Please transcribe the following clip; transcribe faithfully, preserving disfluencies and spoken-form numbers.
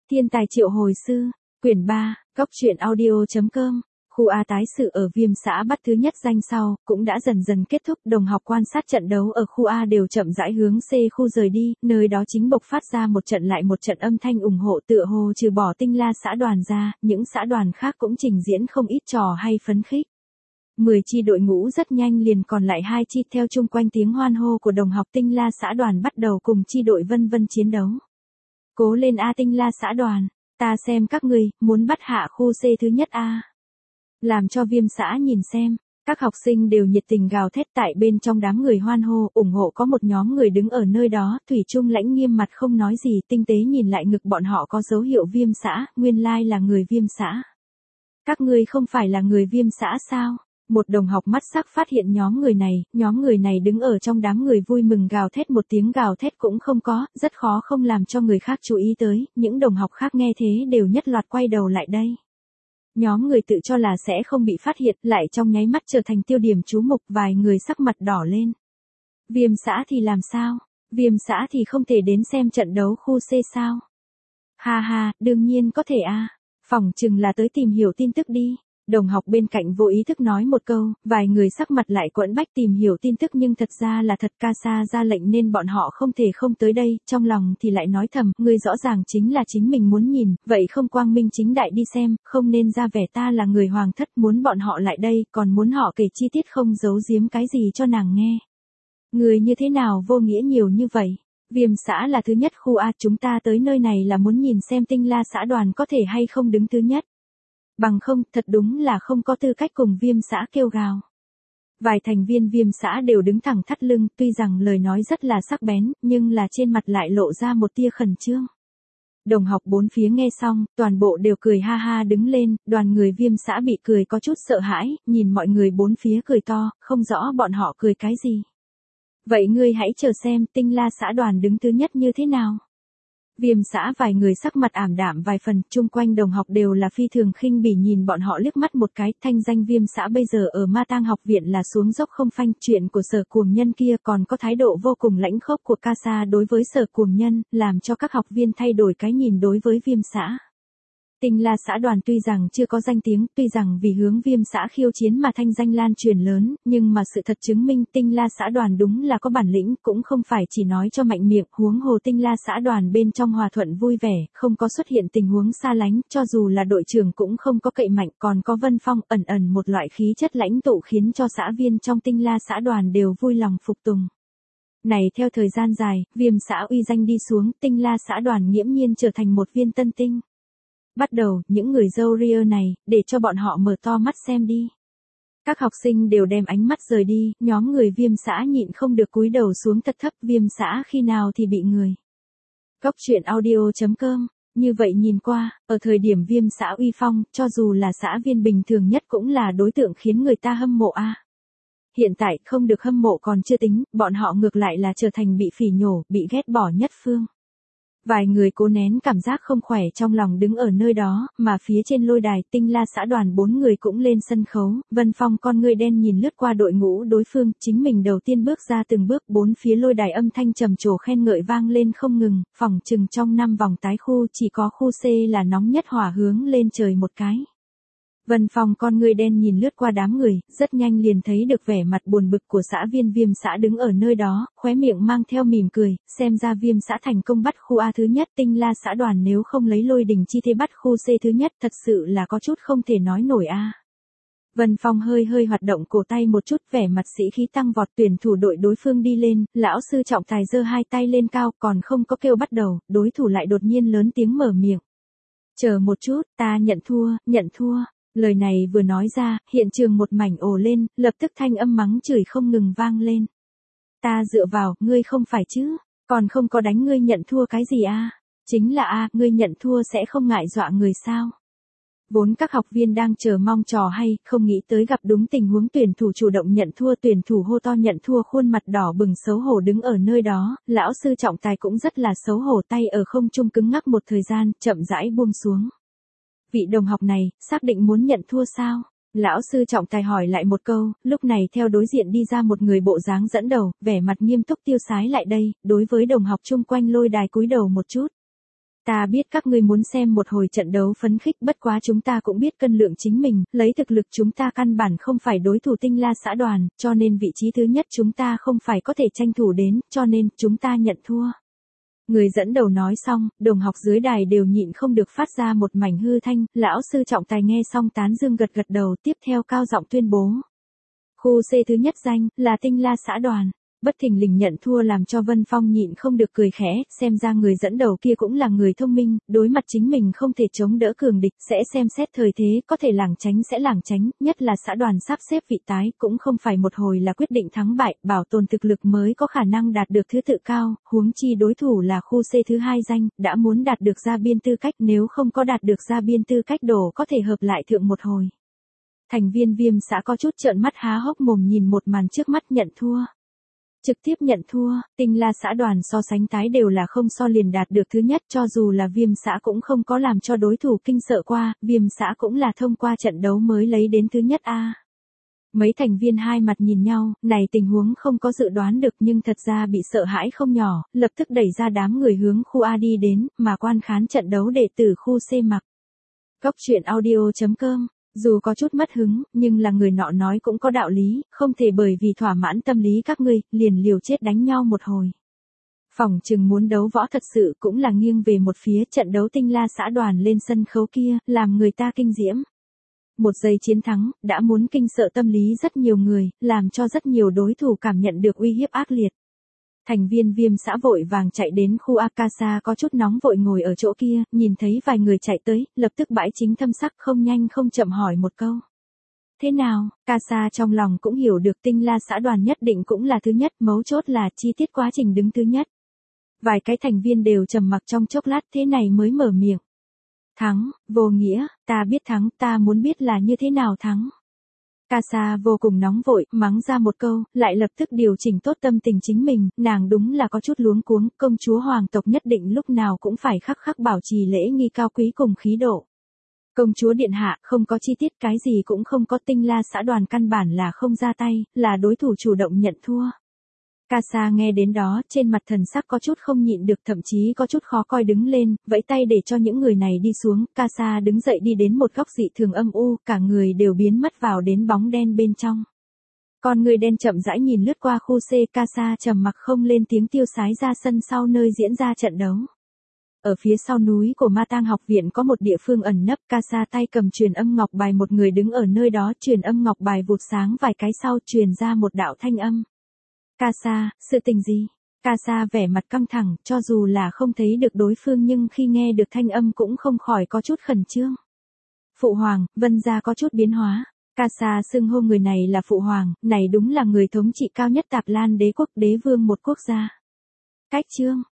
Thiên tài triệu hồi sư, quyển ba, góc truyện audio.com. Khu A tái sự ở Viêm xã bắt thứ nhất danh sau, cũng đã dần dần kết thúc. Đồng học quan sát trận đấu ở khu A đều chậm rãi hướng C khu rời đi, nơi đó chính bộc phát ra một trận lại một trận âm thanh ủng hộ, tựa hồ trừ bỏ Tinh La xã đoàn ra, những xã đoàn khác cũng trình diễn không ít trò hay phấn khích. Mười chi đội ngũ rất nhanh liền còn lại hai chi, theo chung quanh tiếng hoan hô của đồng học Tinh La xã đoàn bắt đầu cùng chi đội Vân Vân chiến đấu. Cố lên A Tinh La xã đoàn, ta xem các ngươi muốn bắt hạ khu C thứ nhất A. Làm cho Viêm xã nhìn xem, các học sinh đều nhiệt tình gào thét. Tại bên trong đám người hoan hô ủng hộ có một nhóm người đứng ở nơi đó, thủy chung lãnh nghiêm mặt không nói gì, tinh tế nhìn lại ngực bọn họ có dấu hiệu Viêm xã, nguyên lai là người Viêm xã. Các ngươi không phải là người Viêm xã sao? Một đồng học mắt sắc phát hiện nhóm người này, nhóm người này đứng ở trong đám người vui mừng gào thét, một tiếng gào thét cũng không có, rất khó không làm cho người khác chú ý tới. Những đồng học khác nghe thế đều nhất loạt quay đầu lại đây. Nhóm người tự cho là sẽ không bị phát hiện, lại trong nháy mắt trở thành tiêu điểm chú mục, vài người sắc mặt đỏ lên. Viêm xã thì làm sao? Viêm xã thì không thể đến xem trận đấu khu C sao? Ha ha, đương nhiên có thể a. Phỏng chừng là tới tìm hiểu tin tức đi. Đồng học bên cạnh vô ý thức nói một câu, vài người sắc mặt lại quẫn bách tìm hiểu tin tức, nhưng thật ra là thật, Casa ra lệnh nên bọn họ không thể không tới đây, trong lòng thì lại nói thầm, ngươi rõ ràng chính là chính mình muốn nhìn, vậy không quang minh chính đại đi xem, không nên ra vẻ ta là người hoàng thất, muốn bọn họ lại đây, còn muốn họ kể chi tiết không giấu giếm cái gì cho nàng nghe. Người như thế nào vô nghĩa nhiều như vậy? Viêm xã là thứ nhất khu A, chúng ta tới nơi này là muốn nhìn xem Tinh La xã đoàn có thể hay không đứng thứ nhất. Bằng không, thật đúng là không có tư cách cùng Viêm xã kêu gào. Vài thành viên Viêm xã đều đứng thẳng thắt lưng, tuy rằng lời nói rất là sắc bén, nhưng là trên mặt lại lộ ra một tia khẩn trương. Đồng học bốn phía nghe xong, toàn bộ đều cười ha ha đứng lên, đoàn người Viêm xã bị cười có chút sợ hãi, nhìn mọi người bốn phía cười to, không rõ bọn họ cười cái gì. Vậy ngươi hãy chờ xem Tinh La xã đoàn đứng thứ nhất như thế nào. Viêm xã vài người sắc mặt ảm đạm vài phần, chung quanh đồng học đều là phi thường khinh bỉ nhìn bọn họ liếc mắt một cái. Thanh danh Viêm xã bây giờ ở Ma Tang học viện là xuống dốc không phanh, chuyện của Sở Cuồng Nhân kia còn có thái độ vô cùng lãnh khốc của Casa đối với Sở Cuồng Nhân, làm cho các học viên thay đổi cái nhìn đối với Viêm xã. Tinh La xã đoàn tuy rằng chưa có danh tiếng, tuy rằng vì hướng Viêm xã khiêu chiến mà thanh danh lan truyền lớn, nhưng mà sự thật chứng minh Tinh La xã đoàn đúng là có bản lĩnh, cũng không phải chỉ nói cho mạnh miệng, huống hồ Tinh La xã đoàn bên trong hòa thuận vui vẻ, không có xuất hiện tình huống xa lánh, cho dù là đội trưởng cũng không có cậy mạnh, còn có Vân Phong ẩn ẩn một loại khí chất lãnh tụ khiến cho xã viên trong Tinh La xã đoàn đều vui lòng phục tùng. Này theo thời gian dài, Viêm xã uy danh đi xuống, Tinh La xã đoàn nghiễm nhiên trở thành một viên tân tinh. Bắt đầu, những người râu ria này, để cho bọn họ mở to mắt xem đi. Các học sinh đều đem ánh mắt rời đi, nhóm người Viêm xã nhịn không được cúi đầu xuống thật thấp. Viêm xã khi nào thì bị người. Góc truyện audio.com, như vậy nhìn qua, ở thời điểm Viêm xã uy phong, cho dù là xã viên bình thường nhất cũng là đối tượng khiến người ta hâm mộ a. Hiện tại không được hâm mộ còn chưa tính, bọn họ ngược lại là trở thành bị phỉ nhổ, bị ghét bỏ nhất phương. Vài người cố nén cảm giác không khỏe trong lòng đứng ở nơi đó, mà phía trên lôi đài Tinh La xã đoàn bốn người cũng lên sân khấu. Vân Phong con ngươi đen nhìn lướt qua đội ngũ đối phương, chính mình đầu tiên bước ra từng bước, bốn phía lôi đài âm thanh trầm trồ khen ngợi vang lên không ngừng, phỏng chừng trong năm vòng tái khu chỉ có khu C là nóng nhất, hỏa hướng lên trời một cái. Vân Phong con ngươi đen nhìn lướt qua đám người, rất nhanh liền thấy được vẻ mặt buồn bực của xã viên Viêm xã đứng ở nơi đó, khóe miệng mang theo mỉm cười, xem ra Viêm xã thành công bắt khu A thứ nhất, Tinh La xã đoàn nếu không lấy lôi đình chi thế bắt khu C thứ nhất, thật sự là có chút không thể nói nổi a. Vân Phong hơi hơi hoạt động cổ tay một chút, vẻ mặt sĩ khí tăng vọt. Tuyển thủ đội đối phương đi lên, lão sư trọng tài giơ hai tay lên cao, còn không có kêu bắt đầu, đối thủ lại đột nhiên lớn tiếng mở miệng. Chờ một chút, ta nhận thua, nhận thua. Lời này vừa nói ra, hiện trường một mảnh ồ lên, lập tức thanh âm mắng chửi không ngừng vang lên. Ta dựa vào, ngươi không phải chứ, còn không có đánh ngươi nhận thua cái gì a? Chính là a, ngươi nhận thua sẽ không ngại dọa người sao? Vốn các học viên đang chờ mong trò hay, không nghĩ tới gặp đúng tình huống tuyển thủ chủ động nhận thua, tuyển thủ hô to nhận thua khuôn mặt đỏ bừng xấu hổ đứng ở nơi đó, lão sư trọng tài cũng rất là xấu hổ, tay ở không trung cứng ngắc một thời gian, chậm rãi buông xuống. Vị đồng học này, xác định muốn nhận thua sao? Lão sư trọng tài hỏi lại một câu, lúc này theo đối diện đi ra một người bộ dáng dẫn đầu, vẻ mặt nghiêm túc tiêu sái lại đây, đối với đồng học chung quanh lôi đài cúi đầu một chút. Ta biết các ngươi muốn xem một hồi trận đấu phấn khích, bất quá chúng ta cũng biết cân lượng chính mình, lấy thực lực chúng ta căn bản không phải đối thủ Tinh La xã đoàn, cho nên vị trí thứ nhất chúng ta không phải có thể tranh thủ đến, cho nên chúng ta nhận thua. Người dẫn đầu nói xong, đồng học dưới đài đều nhịn không được phát ra một mảnh hư thanh, lão sư trọng tài nghe xong tán dương gật gật đầu, tiếp theo cao giọng tuyên bố. Khu C thứ nhất danh, là Tinh La xã đoàn. Bất thình lình nhận thua làm cho Vân Phong nhịn không được cười khẽ, xem ra người dẫn đầu kia cũng là người thông minh, đối mặt chính mình không thể chống đỡ cường địch, sẽ xem xét thời thế, có thể lảng tránh sẽ lảng tránh, nhất là xã đoàn sắp xếp vị tái, cũng không phải một hồi là quyết định thắng bại, bảo tồn thực lực mới có khả năng đạt được thứ tự cao, huống chi đối thủ là khu C thứ hai danh, đã muốn đạt được ra biên tư cách, nếu không có đạt được ra biên tư cách đổ có thể hợp lại thượng một hồi. Thành viên Viêm xã có chút trợn mắt há hốc mồm nhìn một màn trước mắt nhận thua. Trực tiếp nhận thua, Tinh La xã đoàn so sánh tái đều là không so liền đạt được thứ nhất, cho dù là Viêm xã cũng không có làm cho đối thủ kinh sợ qua, Viêm xã cũng là thông qua trận đấu mới lấy đến thứ nhất a. Mấy thành viên hai mặt nhìn nhau, này tình huống không có dự đoán được nhưng thật ra bị sợ hãi không nhỏ, lập tức đẩy ra đám người hướng khu A đi đến, mà quan khán trận đấu đệ tử khu C mặc. Góc truyện audio chấm com. Dù có chút mất hứng, nhưng là người nọ nói cũng có đạo lý, không thể bởi vì thỏa mãn tâm lý các ngươi, liền liều chết đánh nhau một hồi. Phỏng chừng muốn đấu võ thật sự cũng là nghiêng về một phía, trận đấu Tinh La xã đoàn lên sân khấu kia, làm người ta kinh diễm. Một giây chiến thắng, đã muốn kinh sợ tâm lý rất nhiều người, làm cho rất nhiều đối thủ cảm nhận được uy hiếp ác liệt. Thành viên Viêm xã vội vàng chạy đến khu Akasa có chút nóng vội ngồi ở chỗ kia, nhìn thấy vài người chạy tới, lập tức bãi chính thâm sắc không nhanh không chậm hỏi một câu. Thế nào, Kasa trong lòng cũng hiểu được Tinh La xã đoàn nhất định cũng là thứ nhất, mấu chốt là chi tiết quá trình đứng thứ nhất. Vài cái thành viên đều trầm mặc trong chốc lát thế này mới mở miệng. Thắng, vô nghĩa, ta biết thắng, ta muốn biết là như thế nào thắng. Kasa vô cùng nóng vội, mắng ra một câu, lại lập tức điều chỉnh tốt tâm tình chính mình, nàng đúng là có chút luống cuống, công chúa hoàng tộc nhất định lúc nào cũng phải khắc khắc bảo trì lễ nghi cao quý cùng khí độ. Công chúa điện hạ, không có chi tiết cái gì cũng không có, Tinh La xã đoàn căn bản là không ra tay, là đối thủ chủ động nhận thua. Kasa nghe đến đó, trên mặt thần sắc có chút không nhịn được, thậm chí có chút khó coi đứng lên, vẫy tay để cho những người này đi xuống, Kasa đứng dậy đi đến một góc dị thường âm u, cả người đều biến mất vào đến bóng đen bên trong. Con người đen chậm rãi nhìn lướt qua khu C, Kasa trầm mặc không lên tiếng tiêu sái ra sân sau nơi diễn ra trận đấu. Ở phía sau núi của Ma Tang học viện có một địa phương ẩn nấp, Kasa tay cầm truyền âm ngọc bài, một người đứng ở nơi đó, truyền âm ngọc bài vụt sáng vài cái sau truyền ra một đạo thanh âm. Kasa, sự tình gì? Kasa vẻ mặt căng thẳng, cho dù là không thấy được đối phương nhưng khi nghe được thanh âm cũng không khỏi có chút khẩn trương. Phụ hoàng, Vân gia có chút biến hóa. Kasa xưng hô người này là phụ hoàng, này đúng là người thống trị cao nhất Tạp Lan đế quốc, đế vương một quốc gia. Cách chương,